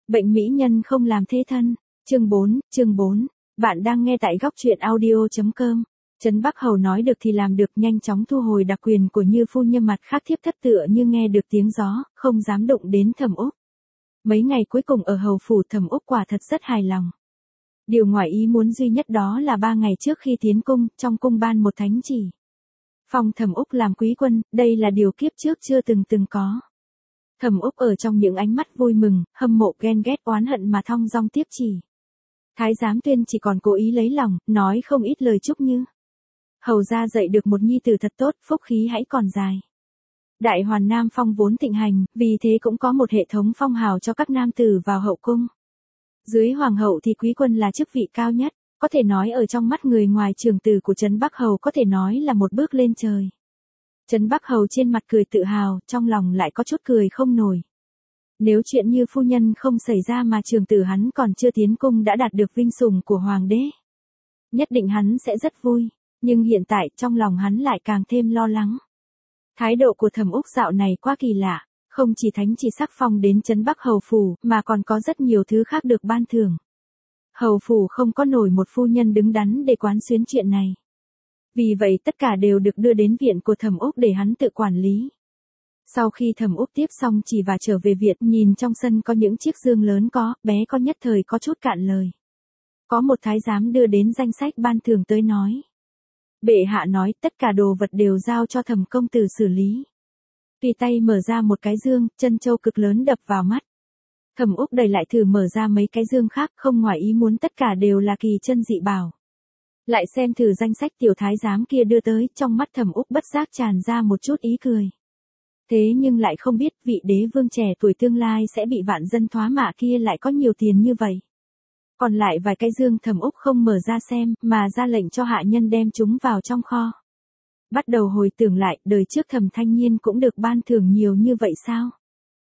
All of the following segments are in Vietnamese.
Bệnh mỹ nhân không làm thế thân. Chương 4. Bạn đang nghe tại góc truyện audio.com. Trấn Bắc Hầu nói được thì làm được, nhanh chóng thu hồi đặc quyền của Như phu nhân, mặt khác thiếp thất tựa như nghe được tiếng gió, không dám đụng đến Thẩm Úc. Mấy ngày cuối cùng ở hầu phủ, Thẩm Úc quả thật rất hài lòng. Điều ngoài ý muốn duy nhất đó là 3 ngày trước khi tiến cung, trong cung ban một thánh chỉ. Phong Thẩm Úc làm quý quân, đây là điều kiếp trước chưa từng có. Thẩm Úc ở trong những ánh mắt vui mừng, hâm mộ, ghen ghét, oán hận mà thong dong tiếp chỉ. Thái giám Tuyên chỉ còn cố ý lấy lòng, nói không ít lời chúc như: hầu ra dạy được một nhi tử thật tốt, phúc khí hãy còn dài. Đại hoàn Nam Phong vốn thịnh hành, vì thế cũng có một hệ thống phong hào cho các nam tử vào hậu cung. Dưới hoàng hậu thì quý quân là chức vị cao nhất, có thể nói ở trong mắt người ngoài trưởng tử của Trấn Bắc Hầu có thể nói là một bước lên trời. Trấn Bắc Hầu trên mặt cười tự hào, trong lòng lại có chút cười không nổi. Nếu chuyện Như phu nhân không xảy ra mà trưởng tử hắn còn chưa tiến cung đã đạt được vinh sủng của hoàng đế, nhất định hắn sẽ rất vui, nhưng hiện tại trong lòng hắn lại càng thêm lo lắng. Thái độ của Thẩm Úc dạo này quá kỳ lạ, không chỉ thánh chỉ sắc phong đến Trấn Bắc Hầu phủ mà còn có rất nhiều thứ khác được ban thưởng. Hầu phủ không có nổi một phu nhân đứng đắn để quán xuyến chuyện này. Vì vậy tất cả đều được đưa đến viện của Thẩm Úc để hắn tự quản lý. Sau khi Thẩm Úc tiếp xong chỉ và trở về viện, nhìn trong sân có những chiếc dương lớn có, bé có, nhất thời có chút cạn lời. Có một thái giám đưa đến danh sách ban thưởng tới nói: bệ hạ nói tất cả đồ vật đều giao cho Thẩm công tử xử lý. Tùy tay mở ra một cái dương, chân châu cực lớn đập vào mắt. Thẩm Úc đẩy lại thử mở ra mấy cái dương khác, không ngoài ý muốn tất cả đều là kỳ chân dị bảo. Lại xem thử danh sách tiểu thái giám kia đưa tới, trong mắt Thẩm Úc bất giác tràn ra một chút ý cười. Thế nhưng lại không biết vị đế vương trẻ tuổi tương lai sẽ bị vạn dân thoá mạ kia lại có nhiều tiền như vậy. Còn lại vài cái dương Thẩm Úc không mở ra xem, mà ra lệnh cho hạ nhân đem chúng vào trong kho. Bắt đầu hồi tưởng lại, đời trước Thẩm Thanh Nhiên cũng được ban thưởng nhiều như vậy sao?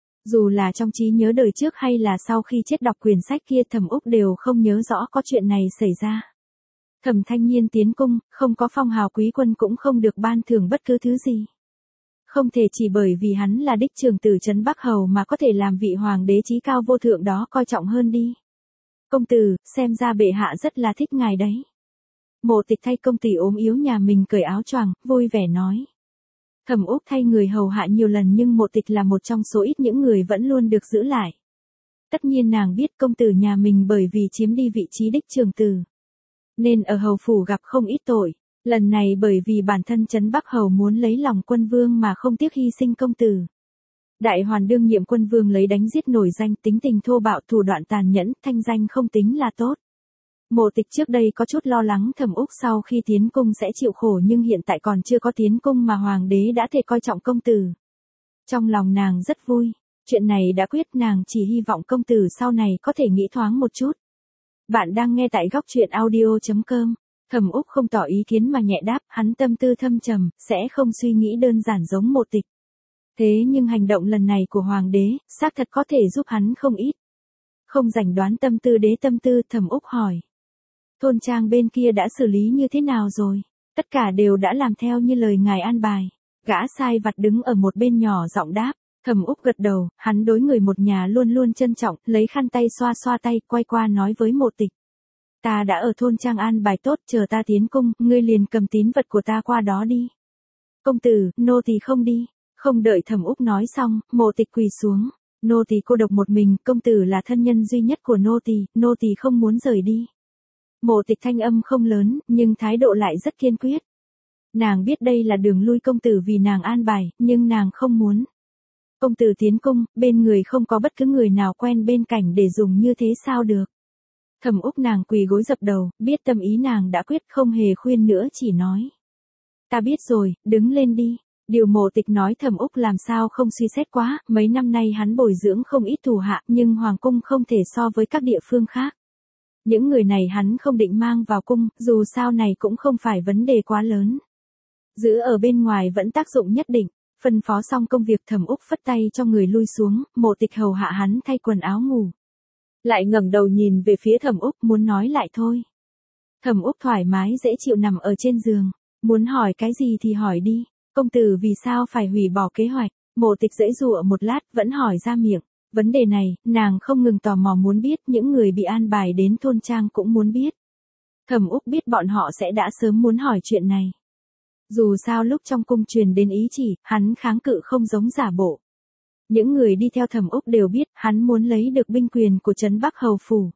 Dù là trong trí nhớ đời trước hay là sau khi chết đọc quyển sách kia, Thẩm Úc đều không nhớ rõ có chuyện này xảy ra. Thẩm Thanh Nhiên tiến cung, không có phong hào quý quân cũng không được ban thưởng bất cứ thứ gì. Không thể chỉ bởi vì hắn là đích trưởng tử Trấn Bắc Hầu mà có thể làm vị hoàng đế chí cao vô thượng đó coi trọng hơn đi. Công tử, xem ra bệ hạ rất là thích ngài đấy. Mộ Tịch thay công tử ốm yếu nhà mình cởi áo choàng, vui vẻ nói. Thẩm Úc thay người hầu hạ nhiều lần nhưng Mộ Tịch là một trong số ít những người vẫn luôn được giữ lại. Tất nhiên nàng biết công tử nhà mình bởi vì chiếm đi vị trí đích trưởng tử, nên ở hầu phủ gặp không ít tội. Lần này bởi vì bản thân Trấn Bắc Hầu muốn lấy lòng quân vương mà không tiếc hy sinh công tử. Đại hoàn đương nhiệm quân vương lấy đánh giết nổi danh, tính tình thô bạo, thủ đoạn tàn nhẫn, thanh danh không tính là tốt. Mộ Tịch trước đây có chút lo lắng Thẩm Úc sau khi tiến cung sẽ chịu khổ, nhưng hiện tại còn chưa có tiến cung mà hoàng đế đã thể coi trọng công tử. Trong lòng nàng rất vui, chuyện này đã quyết, nàng chỉ hy vọng công tử sau này có thể nghĩ thoáng một chút. Bạn đang nghe tại góc truyện audio.com. Thẩm Úc không tỏ ý kiến mà nhẹ đáp, hắn tâm tư thâm trầm, sẽ không suy nghĩ đơn giản giống Mộ Tịch. Thế nhưng hành động lần này của hoàng đế, xác thật có thể giúp hắn không ít. Không rảnh đoán tâm tư đế tâm tư, Thẩm Úc hỏi. Thôn trang bên kia đã xử lý như thế nào rồi? Tất cả đều đã làm theo như lời ngài an bài. Gã sai vặt đứng ở một bên nhỏ giọng đáp. Thẩm Úc gật đầu, hắn đối người một nhà luôn luôn trân trọng, lấy khăn tay xoa xoa tay, quay qua nói với Mộ Tịch. Ta đã ở thôn trang an bài tốt, chờ ta tiến cung, ngươi liền cầm tín vật của ta qua đó đi. Công tử, nô tỳ không đi. Không đợi Thẩm Úc nói xong, Mộ Tịch quỳ xuống. Nô tỳ cô độc một mình, công tử là thân nhân duy nhất của nô tỳ không muốn rời đi. Mộ Tịch thanh âm không lớn, nhưng thái độ lại rất kiên quyết. Nàng biết đây là đường lui công tử vì nàng an bài, nhưng nàng không muốn. Công tử tiến cung, bên người không có bất cứ người nào quen bên cạnh để dùng như thế sao được. Thẩm Úc nàng quỳ gối dập đầu, biết tâm ý nàng đã quyết, không hề khuyên nữa, chỉ nói. Ta biết rồi, đứng lên đi. Điều Mộ Tịch nói Thẩm Úc làm sao không suy xét quá, mấy năm nay hắn bồi dưỡng không ít thủ hạ, nhưng hoàng cung không thể so với các địa phương khác. Những người này hắn không định mang vào cung, dù sao này cũng không phải vấn đề quá lớn. Giữ ở bên ngoài vẫn tác dụng nhất định. Phân phó xong công việc, Thẩm Úc phất tay cho người lui xuống, Mộ Tịch hầu hạ hắn thay quần áo ngủ. Lại ngẩng đầu nhìn về phía Thẩm Úc, muốn nói lại thôi. Thẩm Úc thoải mái dễ chịu nằm ở trên giường, muốn hỏi cái gì thì hỏi đi. Công tử vì sao phải hủy bỏ kế hoạch? Mộ Tịch giãy giụa một lát vẫn hỏi ra miệng. Vấn đề này, nàng không ngừng tò mò muốn biết, những người bị an bài đến thôn trang cũng muốn biết. Thẩm Úc biết bọn họ sẽ đã sớm muốn hỏi chuyện này. Dù sao lúc trong cung truyền đến ý chỉ, hắn kháng cự không giống giả bộ. Những người đi theo Thẩm Úc đều biết, hắn muốn lấy được binh quyền của Trấn Bắc Hầu Phủ.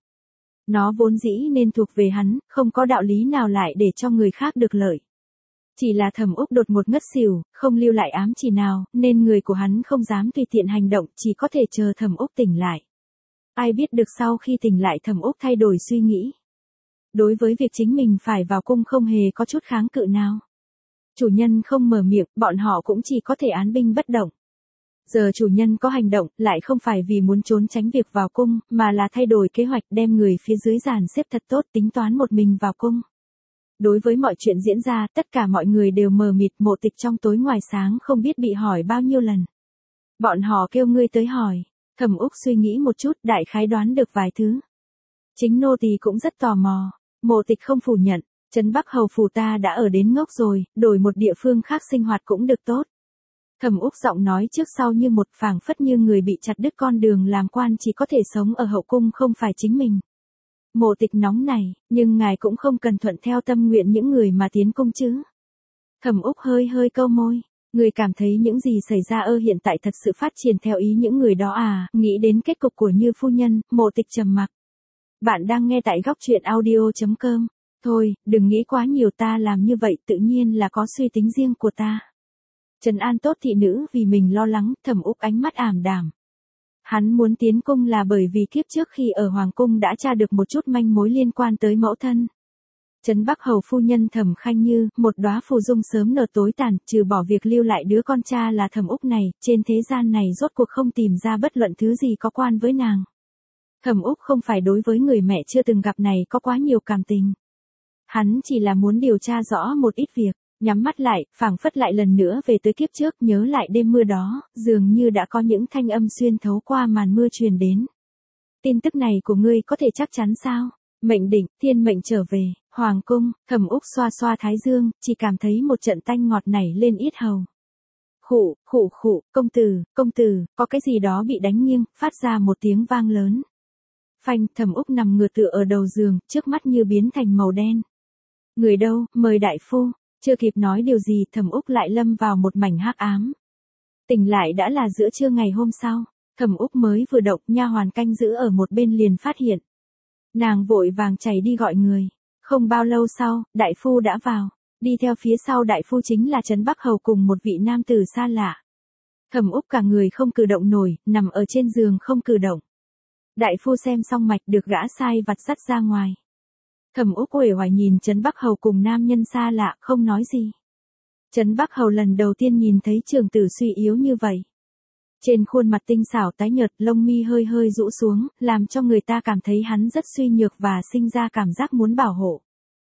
Nó vốn dĩ nên thuộc về hắn, không có đạo lý nào lại để cho người khác được lợi. Chỉ là Thẩm Úc đột ngột ngất xỉu, không lưu lại ám chỉ nào, nên người của hắn không dám tùy tiện hành động, chỉ có thể chờ Thẩm Úc tỉnh lại. Ai biết được sau khi tỉnh lại Thẩm Úc thay đổi suy nghĩ. Đối với việc chính mình phải vào cung không hề có chút kháng cự nào. Chủ nhân không mở miệng, bọn họ cũng chỉ có thể án binh bất động. Giờ chủ nhân có hành động, lại không phải vì muốn trốn tránh việc vào cung, mà là thay đổi kế hoạch đem người phía dưới dàn xếp thật tốt, tính toán một mình vào cung. Đối với mọi chuyện diễn ra, tất cả mọi người đều mờ mịt, Mộ Tịch trong tối ngoài sáng không biết bị hỏi bao nhiêu lần. Bọn họ kêu ngươi tới hỏi. Thẩm Úc suy nghĩ một chút, đại khái đoán được vài thứ. Chính nô tỳ cũng rất tò mò. Mộ Tịch không phủ nhận, Trấn Bắc Hầu Phủ ta đã ở đến ngốc rồi, đổi một địa phương khác sinh hoạt cũng được tốt. Thẩm Úc giọng nói trước sau như một, phảng phất như người bị chặt đứt con đường làm quan chỉ có thể sống ở hậu cung không phải chính mình. Mộ Tịch nóng này, nhưng ngài cũng không cần thuận theo tâm nguyện những người mà tiến cung chứ. Thẩm Úc hơi hơi cau môi, người cảm thấy những gì xảy ra hiện tại thật sự phát triển theo ý những người đó à, nghĩ đến kết cục của Như phu nhân, Mộ Tịch trầm mặc. Bạn đang nghe tại góc truyện audio.com. Thôi, đừng nghĩ quá nhiều, ta làm như vậy tự nhiên là có suy tính riêng của ta. Trấn an tốt thị nữ vì mình lo lắng, Thẩm Úc ánh mắt ảm đạm. Hắn muốn tiến cung là bởi vì kiếp trước khi ở Hoàng cung đã tra được một chút manh mối liên quan tới mẫu thân. Trấn Bắc Hầu phu nhân Thẩm Khanh Như, một đóa phù dung sớm nở tối tàn, trừ bỏ việc lưu lại đứa con cha là Thẩm Úc này, trên thế gian này rốt cuộc không tìm ra bất luận thứ gì có quan với nàng. Thẩm Úc không phải đối với người mẹ chưa từng gặp này có quá nhiều cảm tình. Hắn chỉ là muốn điều tra rõ một ít việc, nhắm mắt lại, phảng phất lại lần nữa về tới kiếp trước, nhớ lại đêm mưa đó, dường như đã có những thanh âm xuyên thấu qua màn mưa truyền đến. Tin tức này của ngươi có thể chắc chắn sao? Mệnh định, thiên mệnh trở về, Hoàng cung. Thẩm Úc xoa xoa thái dương, chỉ cảm thấy một trận tanh ngọt nảy lên yết hầu. Khụ, khụ khụ, công tử, có cái gì đó bị đánh nghiêng, phát ra một tiếng vang lớn. Phanh, Thẩm Úc nằm ngửa tựa ở đầu giường, trước mắt như biến thành màu đen. Người đâu, mời đại phu. Chưa kịp nói điều gì, Thẩm Úc lại lâm vào một mảnh hắc ám. Tỉnh lại đã là giữa trưa ngày hôm sau, Thẩm Úc mới vừa động, nha hoàn canh giữ ở một bên liền phát hiện. Nàng vội vàng chạy đi gọi người. Không bao lâu sau, đại phu đã vào. Đi theo phía sau đại phu chính là Trấn Bắc Hầu cùng một vị nam tử xa lạ. Thẩm Úc cả người không cử động nổi, nằm ở trên giường không cử động. Đại phu xem xong mạch được gã sai vặt dắt ra ngoài. Thẩm Úc uể oải nhìn Trấn Bắc Hầu cùng nam nhân xa lạ, không nói gì. Trấn Bắc Hầu lần đầu tiên nhìn thấy trưởng tử suy yếu như vậy. Trên khuôn mặt tinh xảo tái nhợt, lông mi hơi hơi rũ xuống, làm cho người ta cảm thấy hắn rất suy nhược và sinh ra cảm giác muốn bảo hộ.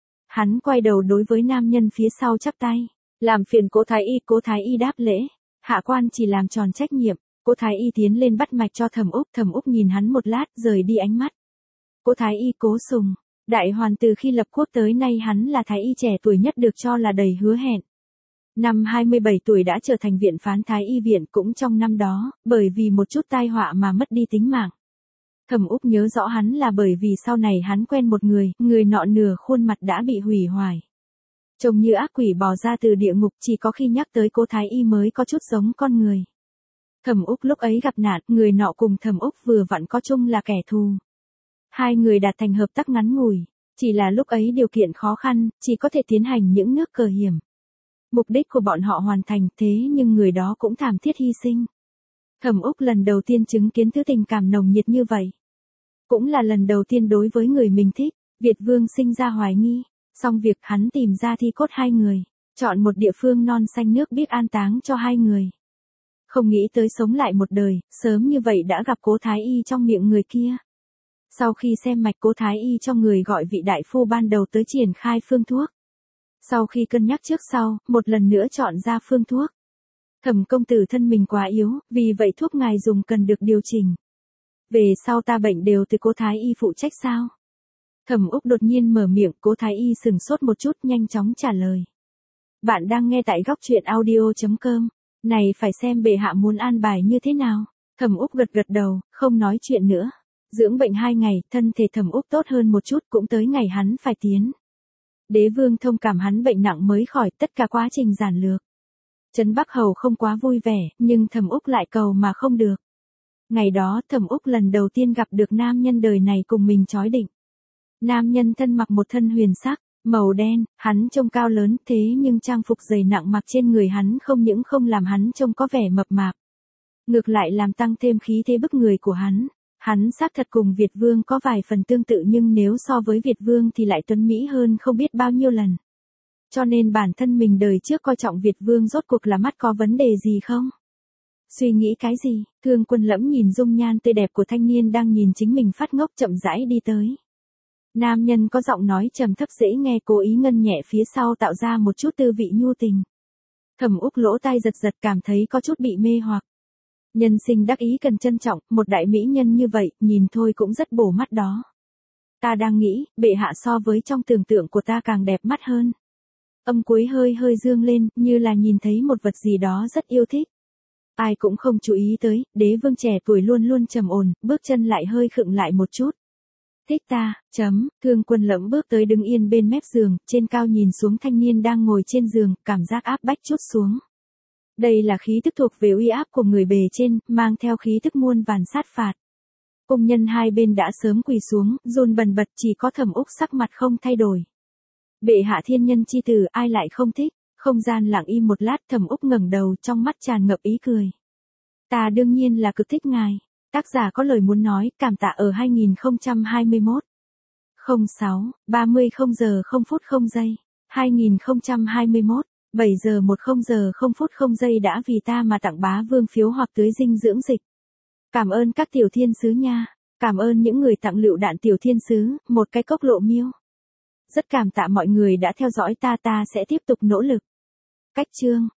Hắn quay đầu đối với nam nhân phía sau chắp tay. Làm phiền Cố Thái Y đáp lễ. Hạ quan chỉ làm tròn trách nhiệm. Cố Thái Y tiến lên bắt mạch cho Thẩm Úc nhìn hắn một lát, rời đi ánh mắt. Cố Thái Y Cố Sùng. Đại hoàn từ khi lập quốc tới nay hắn là thái y trẻ tuổi nhất được cho là đầy hứa hẹn. Năm 27 tuổi đã trở thành viện phán thái y viện, cũng trong năm đó, bởi vì một chút tai họa mà mất đi tính mạng. Thẩm Úc nhớ rõ hắn là bởi vì sau này hắn quen một người nọ nửa khuôn mặt đã bị hủy hoại. Trông như ác quỷ bò ra từ địa ngục, chỉ có khi nhắc tới Cố Thái Y mới có chút giống con người. Thẩm Úc lúc ấy gặp nạn, người nọ cùng Thẩm Úc vừa vặn có chung là kẻ thù. Hai người đạt thành hợp tác ngắn ngủi, chỉ là lúc ấy điều kiện khó khăn, chỉ có thể tiến hành những nước cờ hiểm. Mục đích của bọn họ hoàn thành, thế nhưng người đó cũng thảm thiết hy sinh. Thẩm Úc lần đầu tiên chứng kiến thứ tình cảm nồng nhiệt như vậy. Cũng là lần đầu tiên đối với người mình thích, Việt Vương sinh ra hoài nghi, xong việc hắn tìm ra thi cốt hai người, chọn một địa phương non xanh nước biếc an táng cho hai người. Không nghĩ tới sống lại một đời, sớm như vậy đã gặp Cố Thái Y trong miệng người kia. Sau khi xem mạch, Cố Thái Y cho người gọi vị đại phu ban đầu tới triển khai phương thuốc. Sau khi cân nhắc trước sau, một lần nữa chọn ra phương thuốc. Thẩm công tử thân mình quá yếu, vì vậy thuốc ngài dùng cần được điều chỉnh. Về sau ta bệnh đều từ Cố Thái Y phụ trách sao? Thẩm Úc đột nhiên mở miệng, Cố Thái Y sừng sốt một chút, nhanh chóng trả lời. Bạn đang nghe tại góc truyện audio.com. Này phải xem bệ hạ muốn an bài như thế nào. Thẩm Úc gật gật đầu, không nói chuyện nữa. Dưỡng bệnh 2 ngày, thân thể Thẩm Úc tốt hơn một chút, cũng tới ngày hắn phải tiến. Đế vương thông cảm hắn bệnh nặng mới khỏi, tất cả quá trình giản lược. Trấn Bắc Hầu không quá vui vẻ, nhưng Thẩm Úc lại cầu mà không được. Ngày đó Thẩm Úc lần đầu tiên gặp được nam nhân đời này cùng mình chói định. Nam nhân thân mặc một thân huyền sắc, màu đen, hắn trông cao lớn thế nhưng trang phục dày nặng mặc trên người hắn không những không làm hắn trông có vẻ mập mạp. Ngược lại làm tăng thêm khí thế bức người của hắn. Hắn xác thật cùng Việt Vương có vài phần tương tự nhưng nếu so với Việt Vương thì lại tuấn Mỹ hơn không biết bao nhiêu lần. Cho nên bản thân mình đời trước coi trọng Việt Vương rốt cuộc là mắt có vấn đề gì không? Suy nghĩ cái gì? Thương Quân Lẫm nhìn dung nhan tươi đẹp của thanh niên đang nhìn chính mình phát ngốc chậm rãi đi tới. Nam nhân có giọng nói trầm thấp dễ nghe cố ý ngân nhẹ phía sau tạo ra một chút tư vị nhu tình. Thẩm Úc lỗ tai giật giật cảm thấy có chút bị mê hoặc. Nhân sinh đắc ý cần trân trọng, một đại mỹ nhân như vậy, nhìn thôi cũng rất bổ mắt đó. Ta đang nghĩ, bệ hạ so với trong tưởng tượng của ta càng đẹp mắt hơn. Âm cuối hơi hơi dương lên, như là nhìn thấy một vật gì đó rất yêu thích. Ai cũng không chú ý tới, đế vương trẻ tuổi luôn luôn trầm ổn, bước chân lại hơi khựng lại một chút. Thích ta, Thương Quân Lẫm bước tới đứng yên bên mép giường, trên cao nhìn xuống thanh niên đang ngồi trên giường, cảm giác áp bách chút xuống. Đây là khí tức thuộc về uy áp của người bề trên, mang theo khí tức muôn vàn sát phạt. Cung nhân hai bên đã sớm quỳ xuống, run bần bật, chỉ có Thẩm Úc sắc mặt không thay đổi. Bệ hạ thiên nhân chi tử, ai lại không thích? Không gian lặng im một lát, Thẩm Úc ngẩng đầu, trong mắt tràn ngập ý cười. Ta đương nhiên là cực thích ngài. Tác giả có lời muốn nói, cảm tạ ở 2021. 06, 30 0 giờ 0 phút 0 giây. 2021, 7 giờ 10 giờ 0 phút 0 giây đã vì ta mà tặng bá vương phiếu hoặc tưới dinh dưỡng dịch. Cảm ơn các tiểu thiên sứ nha. Cảm ơn những người tặng lựu đạn tiểu thiên sứ, một cái cốc lộ miêu. Rất cảm tạ mọi người đã theo dõi ta sẽ tiếp tục nỗ lực. Cách chương